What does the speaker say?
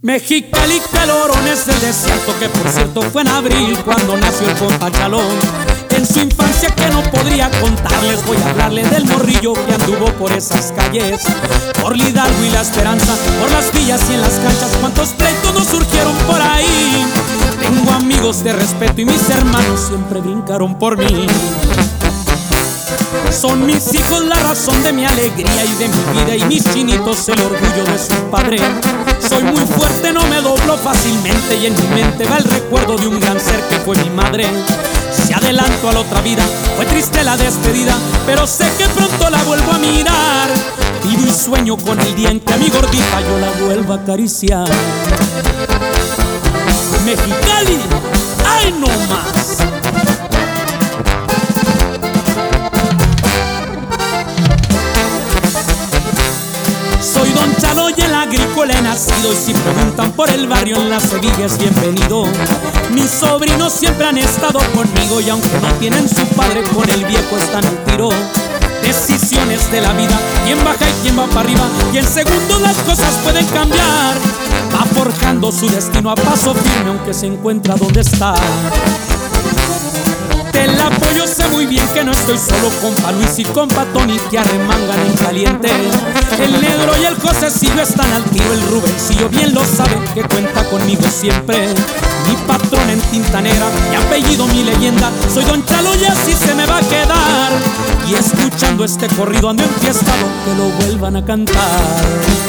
Mexicali, calorones del desierto, que por cierto fue en abril cuando nació el compa Chalón. En su infancia que no podría contarles, voy a hablarle del morrillo que anduvo por esas calles, por Hidalgo y La Esperanza, por las villas y en las canchas. Cuántos pleitos nos surgieron por ahí. Tengo amigos de respeto y mis hermanos siempre brincaron por mí. Son mis hijos la razón de mi alegría y de mi vida, y mis chinitos el orgullo de su padre. Soy muy fuerte, no me doblo fácilmente, y en mi mente va el recuerdo de un gran ser que fue mi madre. Si adelanto a la otra vida, fue triste la despedida, pero sé que pronto la vuelvo a mirar. Vivo y sueño con el día en que a mi gordita yo la vuelvo a acariciar. Mexicali, ¡ay no más! Soy Don Chalo y en la agrícola he nacido, y si preguntan por el barrio en la Sevilla es bienvenido. Mis sobrinos siempre han estado conmigo, y aunque no tienen su padre, con el viejo están al tiro. Decisiones de la vida, quién baja y quién va para arriba, y en segundos las cosas pueden cambiar. Va forjando su destino a paso firme, aunque se encuentra donde está. Del apoyo sé muy bien que no estoy solo, compa Luis y compa Tony que arremangan en caliente. El negro y el Josecillo están al tiro, el Rubencillo bien lo sabe que cuenta conmigo siempre. Mi patrón en tinta negra, mi apellido, mi leyenda, soy Don Chalo y así se me va a quedar. Y escuchando este corrido ando enfiestado, que lo vuelvan a cantar.